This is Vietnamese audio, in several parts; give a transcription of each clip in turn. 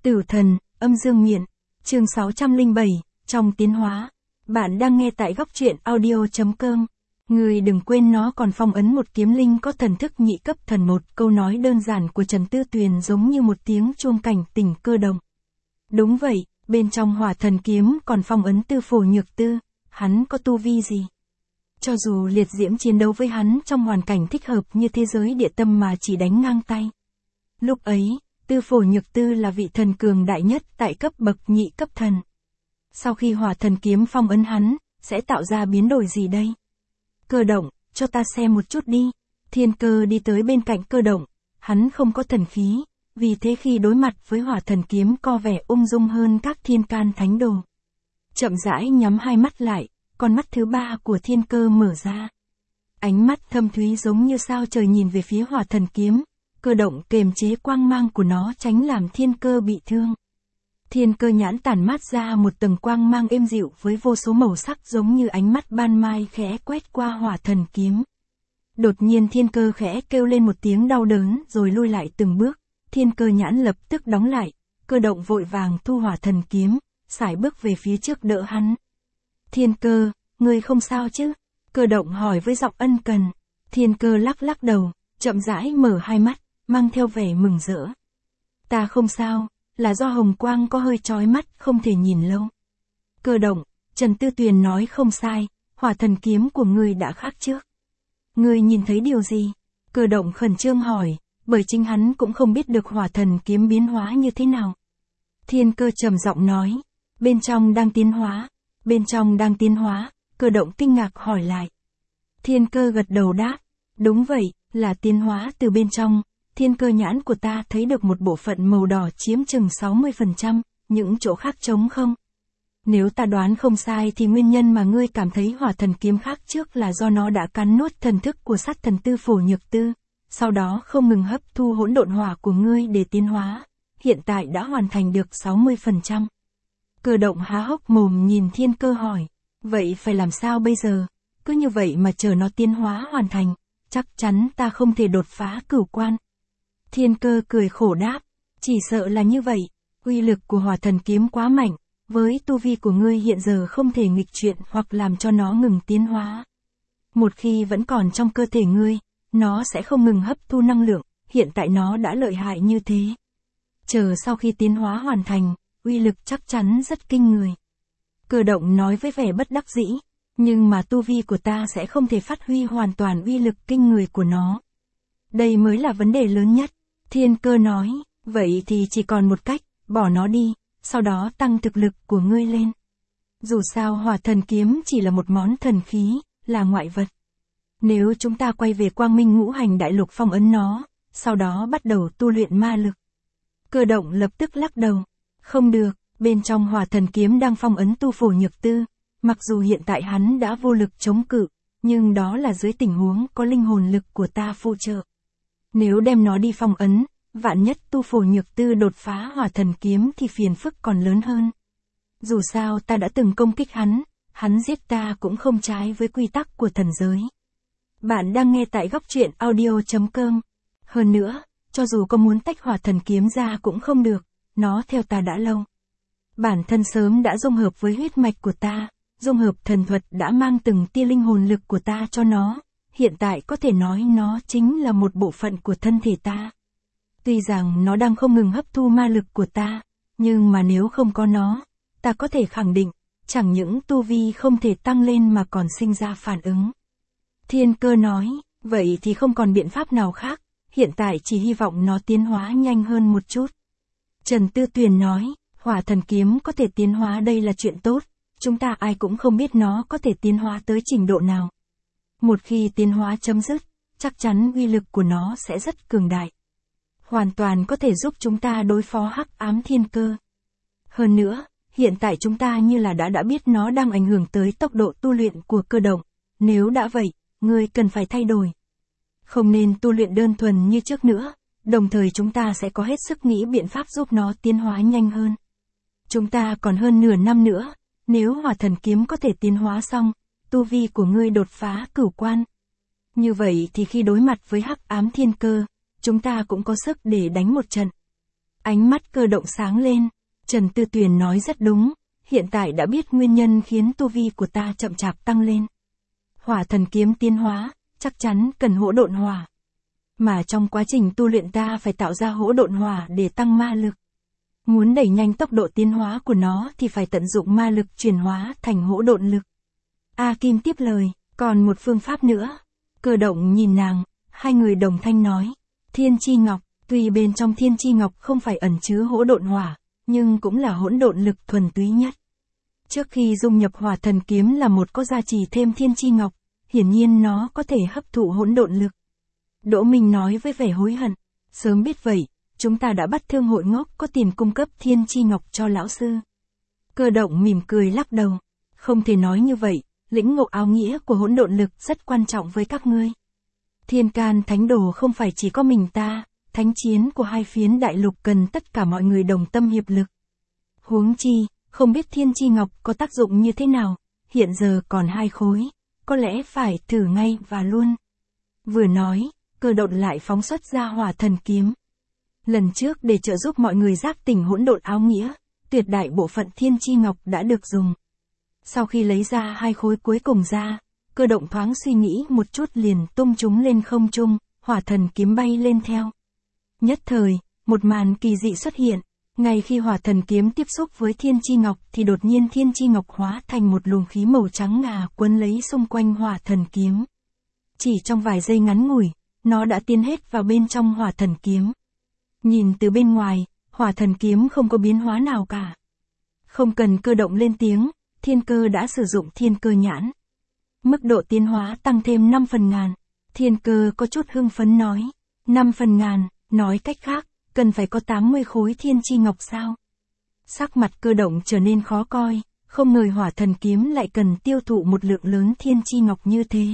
Tử thần, âm dương miện, chương 607, trong tiến hóa. Bạn đang nghe tại góc truyện audio.com. Người đừng quên nó còn phong ấn một kiếm linh có thần thức nhị cấp thần. Một câu nói đơn giản của Trần Tư Tuyền giống như một tiếng chuông cảnh tỉnh Cơ Động. Đúng vậy, bên trong hỏa thần kiếm còn phong ấn Tư Phổ Nhược Tư, hắn có tu vi gì? Cho dù liệt diễm chiến đấu với hắn trong hoàn cảnh thích hợp như thế giới địa tâm mà chỉ đánh ngang tay. Lúc ấy, Tư Phổ Nhược Tư là vị thần cường đại nhất tại cấp bậc nhị cấp thần. Sau khi hỏa thần kiếm phong ấn hắn, sẽ tạo ra biến đổi gì đây? Cơ Động, cho ta xem một chút đi. Thiên Cơ đi tới bên cạnh Cơ Động, hắn không có thần khí, vì thế khi đối mặt với hỏa thần kiếm có vẻ ung dung hơn các thiên can thánh đồ. Chậm rãi nhắm hai mắt lại, con mắt thứ ba của Thiên Cơ mở ra. Ánh mắt thâm thúy giống như sao trời nhìn về phía hỏa thần kiếm. Cơ Động kềm chế quang mang của nó tránh làm Thiên Cơ bị thương. Thiên Cơ nhãn tản mát ra một tầng quang mang êm dịu với vô số màu sắc giống như ánh mắt ban mai khẽ quét qua hỏa thần kiếm. Đột nhiên Thiên Cơ khẽ kêu lên một tiếng đau đớn rồi lui lại từng bước. Thiên Cơ nhãn lập tức đóng lại. Cơ Động vội vàng thu hỏa thần kiếm, sải bước về phía trước đỡ hắn. Thiên Cơ, ngươi không sao chứ? Cơ Động hỏi với giọng ân cần. Thiên Cơ lắc lắc đầu, chậm rãi mở hai mắt, mang theo vẻ mừng rỡ. Ta không sao, là do hồng quang có hơi chói mắt, không thể nhìn lâu. Cơ Động, Trần Tư Tuyền nói không sai, hỏa thần kiếm của ngươi đã khác trước. Ngươi nhìn thấy điều gì? Cơ Động khẩn trương hỏi, bởi chính hắn cũng không biết được hỏa thần kiếm biến hóa như thế nào. Thiên Cơ trầm giọng nói, bên trong đang tiến hóa. Bên trong đang tiến hóa, Cơ Động kinh ngạc hỏi lại. Thiên Cơ gật đầu đáp, đúng vậy, là tiến hóa từ bên trong. Thiên Cơ nhãn của ta thấy được một bộ phận màu đỏ chiếm chừng 60%, những chỗ khác trống không. Nếu ta đoán không sai thì nguyên nhân mà ngươi cảm thấy hỏa thần kiếm khác trước là do nó đã cắn nuốt thần thức của sát thần Tư Phổ Nhược Tư, sau đó không ngừng hấp thu hỗn độn hỏa của ngươi để tiến hóa, hiện tại đã hoàn thành được 60%. Cơ Động há hốc mồm nhìn Thiên Cơ hỏi, vậy phải làm sao bây giờ? Cứ như vậy mà chờ nó tiến hóa hoàn thành, chắc chắn ta không thể đột phá cửu quan. Thiên Cơ cười khổ đáp, chỉ sợ là như vậy, uy lực của hỏa thần kiếm quá mạnh, với tu vi của ngươi hiện giờ không thể nghịch chuyển hoặc làm cho nó ngừng tiến hóa. Một khi vẫn còn trong cơ thể ngươi, nó sẽ không ngừng hấp thu năng lượng, hiện tại nó đã lợi hại như thế. Chờ sau khi tiến hóa hoàn thành, uy lực chắc chắn rất kinh người. Cơ Động nói với vẻ bất đắc dĩ, nhưng mà tu vi của ta sẽ không thể phát huy hoàn toàn uy lực kinh người của nó. Đây mới là vấn đề lớn nhất. Thiên Cơ nói, vậy thì chỉ còn một cách, bỏ nó đi, sau đó tăng thực lực của ngươi lên. Dù sao hỏa thần kiếm chỉ là một món thần khí, là ngoại vật. Nếu chúng ta quay về Quang Minh Ngũ Hành Đại Lục phong ấn nó, sau đó bắt đầu tu luyện ma lực. Cơ Động lập tức lắc đầu. Không được, bên trong hỏa thần kiếm đang phong ấn Tư Phổ Nhược Tư, mặc dù hiện tại hắn đã vô lực chống cự, nhưng đó là dưới tình huống có linh hồn lực của ta phụ trợ. Nếu đem nó đi phong ấn, vạn nhất Tư Phổ Nhược Tư đột phá hỏa thần kiếm thì phiền phức còn lớn hơn. Dù sao ta đã từng công kích hắn giết ta cũng không trái với quy tắc của thần giới. Bạn đang nghe tại góc truyện audio.com. Hơn nữa, cho dù có muốn tách hỏa thần kiếm ra cũng không được, nó theo ta đã lâu. Bản thân sớm đã dung hợp với huyết mạch của ta, dung hợp thần thuật đã mang từng tia linh hồn lực của ta cho nó, hiện tại có thể nói nó chính là một bộ phận của thân thể ta. Tuy rằng nó đang không ngừng hấp thu ma lực của ta, nhưng mà nếu không có nó, ta có thể khẳng định, chẳng những tu vi không thể tăng lên mà còn sinh ra phản ứng. Thiên Cơ nói, vậy thì không còn biện pháp nào khác, hiện tại chỉ hy vọng nó tiến hóa nhanh hơn một chút. Trần Tư Tuyền nói, hỏa thần kiếm có thể tiến hóa đây là chuyện tốt, chúng ta ai cũng không biết nó có thể tiến hóa tới trình độ nào. Một khi tiến hóa chấm dứt, chắc chắn uy lực của nó sẽ rất cường đại. Hoàn toàn có thể giúp chúng ta đối phó hắc ám Thiên Cơ. Hơn nữa, hiện tại chúng ta như là đã biết nó đang ảnh hưởng tới tốc độ tu luyện của Cơ Động, nếu đã vậy, ngươi cần phải thay đổi. Không nên tu luyện đơn thuần như trước nữa, đồng thời chúng ta sẽ có hết sức nghĩ biện pháp giúp nó tiến hóa nhanh hơn. Chúng ta còn hơn nửa năm nữa, nếu hỏa thần kiếm có thể tiến hóa xong, tu vi của ngươi đột phá cửu quan. Như vậy thì khi đối mặt với hắc ám Thiên Cơ, chúng ta cũng có sức để đánh một trận. Ánh mắt Cơ Động sáng lên. Trần Tư Tuyền nói rất đúng, hiện tại đã biết nguyên nhân khiến tu vi của ta chậm chạp tăng lên. Hỏa thần kiếm tiến hóa, chắc chắn cần hỗn độn hỏa. Mà trong quá trình tu luyện ta phải tạo ra hỗn độn hỏa để tăng ma lực. Muốn đẩy nhanh tốc độ tiến hóa của nó thì phải tận dụng ma lực chuyển hóa thành hỗn độn lực. A Kim tiếp lời, còn một phương pháp nữa. Cơ Động nhìn nàng, hai người đồng thanh nói. Thiên chi ngọc, tuy bên trong thiên chi ngọc không phải ẩn chứa hỗn độn hỏa, nhưng cũng là hỗn độn lực thuần túy nhất. Trước khi dung nhập hỏa thần kiếm là một có gia trì thêm thiên chi ngọc, hiển nhiên nó có thể hấp thụ hỗn độn lực. Đỗ Minh nói với vẻ hối hận, sớm biết vậy, chúng ta đã bắt thương hội ngốc có tiền cung cấp thiên chi ngọc cho lão sư. Cơ Động mỉm cười lắc đầu, không thể nói như vậy, lĩnh ngộ áo nghĩa của hỗn độn lực rất quan trọng với các ngươi. Thiên can thánh đồ không phải chỉ có mình ta, thánh chiến của hai phiến đại lục cần tất cả mọi người đồng tâm hiệp lực. Huống chi, không biết thiên chi ngọc có tác dụng như thế nào, hiện giờ còn 2 khối, có lẽ phải thử ngay và luôn. Vừa nói, Cơ Động lại phóng xuất ra hỏa thần kiếm. Lần trước để trợ giúp mọi người giác tỉnh hỗn độn áo nghĩa, tuyệt đại bộ phận thiên chi ngọc đã được dùng. Sau khi lấy ra 2 khối cuối cùng ra, Cơ Động thoáng suy nghĩ một chút liền tung chúng lên không trung, hỏa thần kiếm bay lên theo. Nhất thời, một màn kỳ dị xuất hiện, ngay khi hỏa thần kiếm tiếp xúc với thiên chi ngọc thì đột nhiên thiên chi ngọc hóa thành một luồng khí màu trắng ngà quấn lấy xung quanh hỏa thần kiếm. Chỉ trong vài giây ngắn ngủi, nó đã tiến hết vào bên trong hỏa thần kiếm. Nhìn từ bên ngoài, hỏa thần kiếm không có biến hóa nào cả. Không cần Cơ Động lên tiếng, Thiên Cơ đã sử dụng thiên cơ nhãn. Mức độ tiến hóa tăng thêm 5 phần ngàn. Thiên Cơ có chút hưng phấn nói. 5 phần ngàn, nói cách khác, cần phải có 80 khối thiên chi ngọc sao? Sắc mặt Cơ Động trở nên khó coi, không ngờ hỏa thần kiếm lại cần tiêu thụ một lượng lớn thiên chi ngọc như thế.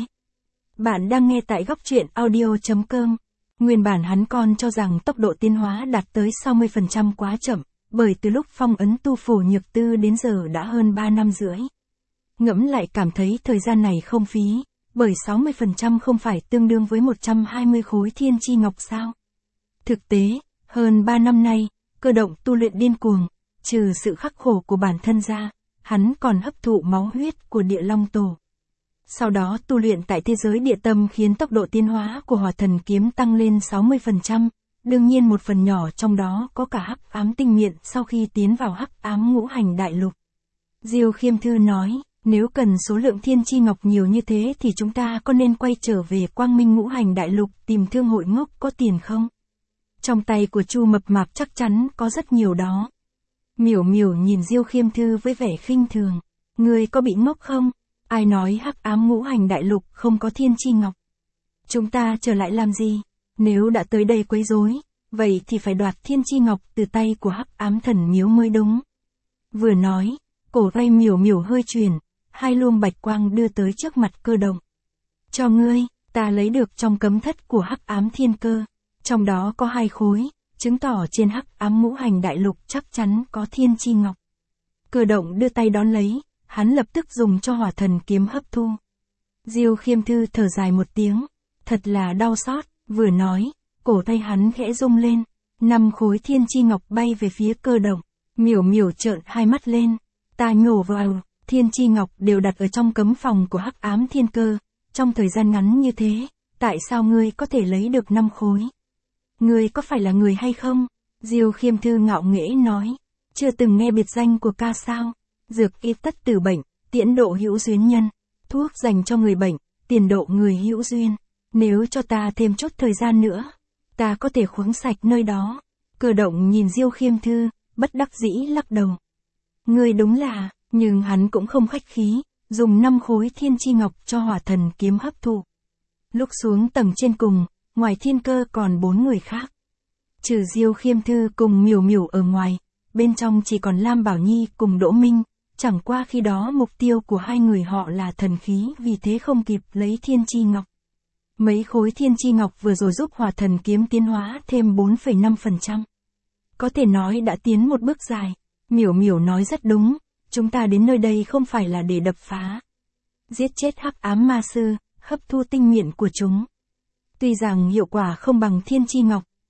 Bạn đang nghe tại góc truyện audio.com. Nguyên bản hắn còn cho rằng tốc độ tiến hóa đạt tới 60% quá chậm, bởi từ lúc phong ấn tu phổ nhược tư đến giờ đã hơn 3 năm rưỡi. Ngẫm lại cảm thấy thời gian này không phí, bởi 60% không phải tương đương với 120 khối thiên chi ngọc sao. Thực tế, hơn 3 năm nay, Cơ Động tu luyện điên cuồng, trừ sự khắc khổ của bản thân ra, hắn còn hấp thụ máu huyết của Địa Long Tổ. Sau đó tu luyện tại thế giới địa tâm khiến tốc độ tiến hóa của hỏa thần kiếm tăng lên 60%, đương nhiên một phần nhỏ trong đó có cả hắc ám tinh miện sau khi tiến vào hắc ám ngũ hành đại lục. Diêu Khiêm Thư nói, nếu cần số lượng thiên chi ngọc nhiều như thế thì chúng ta có nên quay trở về quang minh ngũ hành đại lục tìm thương hội ngốc có tiền không? Trong tay của Chu Mập Mạp chắc chắn có rất nhiều đó. Miểu Miểu nhìn Diêu Khiêm Thư với vẻ khinh thường. Ngươi có bị ngốc không? Ai nói hắc ám ngũ hành đại lục không có thiên chi ngọc? Chúng ta trở lại làm gì? Nếu đã tới đây quấy rối, vậy thì phải đoạt thiên chi ngọc từ tay của hắc ám thần miếu mới đúng. Vừa nói, cổ tay Miểu Miểu hơi chuyển, 2 luồng bạch quang đưa tới trước mặt Cơ Động. Cho ngươi, ta lấy được trong cấm thất của hắc ám thiên cơ. Trong đó có 2 khối, chứng tỏ trên hắc ám ngũ hành đại lục chắc chắn có thiên chi ngọc. Cơ Động đưa tay đón lấy, hắn lập tức dùng cho hỏa thần kiếm hấp thu. Diêu Khiêm Thư thở dài một tiếng, thật là đau xót, vừa nói, cổ tay hắn khẽ rung lên, 5 khối thiên chi ngọc bay về phía Cơ Động. Miểu Miểu trợn hai mắt lên, ta nhổ vào, thiên chi ngọc đều đặt ở trong cấm phòng của hắc ám thiên cơ, trong thời gian ngắn như thế, tại sao ngươi có thể lấy được 5 khối? Ngươi có phải là người hay không? Diêu Khiêm Thư ngạo nghễ nói, chưa từng nghe biệt danh của ca sao? Dược y tất tử bệnh, tiễn độ hữu duyên nhân, thuốc dành cho người bệnh, tiền độ người hữu duyên. Nếu cho ta thêm chút thời gian nữa, ta có thể khuống sạch nơi đó. Cơ Động nhìn Diêu Khiêm Thư, bất đắc dĩ lắc đầu. Ngươi đúng là, nhưng hắn cũng không khách khí, dùng 5 khối thiên chi ngọc cho hỏa thần kiếm hấp thụ. Lúc xuống tầng trên cùng, ngoài thiên cơ còn 4 người khác. Trừ Diêu Khiêm Thư cùng Miểu Miểu ở ngoài, bên trong chỉ còn Lam Bảo Nhi cùng Đỗ Minh, chẳng qua khi đó mục tiêu của 2 người họ là thần khí vì thế không kịp lấy thiên chi ngọc. Mấy khối thiên chi ngọc vừa rồi giúp hỏa thần kiếm tiến hóa thêm 4,5%. Có thể nói đã tiến một bước dài. Miểu Miểu nói rất đúng, chúng ta đến nơi đây không phải là để đập phá. Giết chết hắc ám ma sư, hấp thu tinh miện của chúng. Tuy rằng hiệu quả không bằng thiên chi ngọc,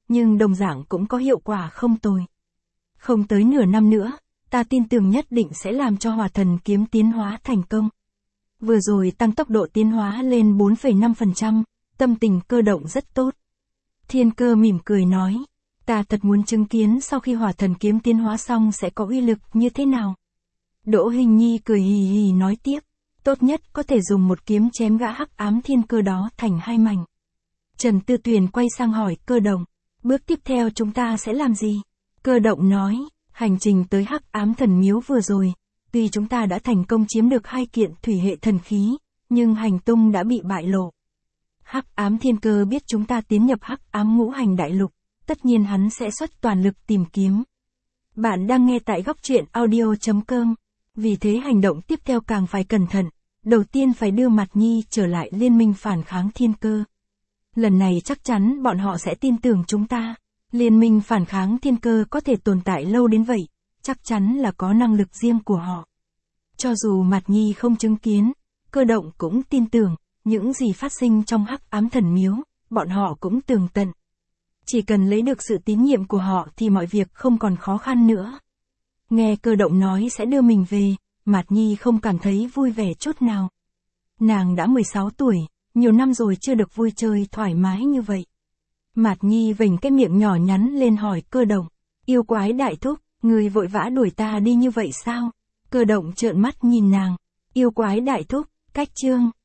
nhưng đồng dạng cũng có hiệu quả không tồi. Không tới nửa năm nữa, ta tin tưởng nhất định sẽ làm cho hỏa thần kiếm tiến hóa thành công. Vừa rồi tăng tốc độ tiến hóa lên 4,5%, tâm tình Cơ Động rất tốt. Thiên Cơ mỉm cười nói, ta thật muốn chứng kiến sau khi hỏa thần kiếm tiến hóa xong sẽ có uy lực như thế nào. Đỗ Hình Nhi cười hì hì nói tiếp, tốt nhất có thể dùng một kiếm chém gã hắc ám thiên cơ đó thành hai mảnh. Trần Tư Tuyền quay sang hỏi Cơ Động, bước tiếp theo chúng ta sẽ làm gì? Cơ Động nói, hành trình tới hắc ám thần miếu vừa rồi, tuy chúng ta đã thành công chiếm được 2 kiện thủy hệ thần khí, nhưng hành tung đã bị bại lộ. Hắc ám thiên cơ biết chúng ta tiến nhập hắc ám ngũ hành đại lục, tất nhiên hắn sẽ xuất toàn lực tìm kiếm. Bạn đang nghe tại góc truyện audio.com, vì thế hành động tiếp theo càng phải cẩn thận, đầu tiên phải đưa Mạt Nhi trở lại liên minh phản kháng thiên cơ. Lần này chắc chắn bọn họ sẽ tin tưởng chúng ta, liên minh phản kháng thiên cơ có thể tồn tại lâu đến vậy, chắc chắn là có năng lực riêng của họ. Cho dù Mạt Nhi không chứng kiến, Cơ Động cũng tin tưởng, những gì phát sinh trong hắc ám thần miếu, bọn họ cũng tường tận. Chỉ cần lấy được sự tín nhiệm của họ thì mọi việc không còn khó khăn nữa. Nghe Cơ Động nói sẽ đưa mình về, Mạt Nhi không cảm thấy vui vẻ chút nào. Nàng đã 16 tuổi, nhiều năm rồi chưa được vui chơi thoải mái như vậy. Mạt Nhi vểnh cái miệng nhỏ nhắn lên hỏi Cơ Động, yêu quái đại thúc, người vội vã đuổi ta đi như vậy sao? Cơ Động trợn mắt nhìn nàng, yêu quái đại thúc, cách chương.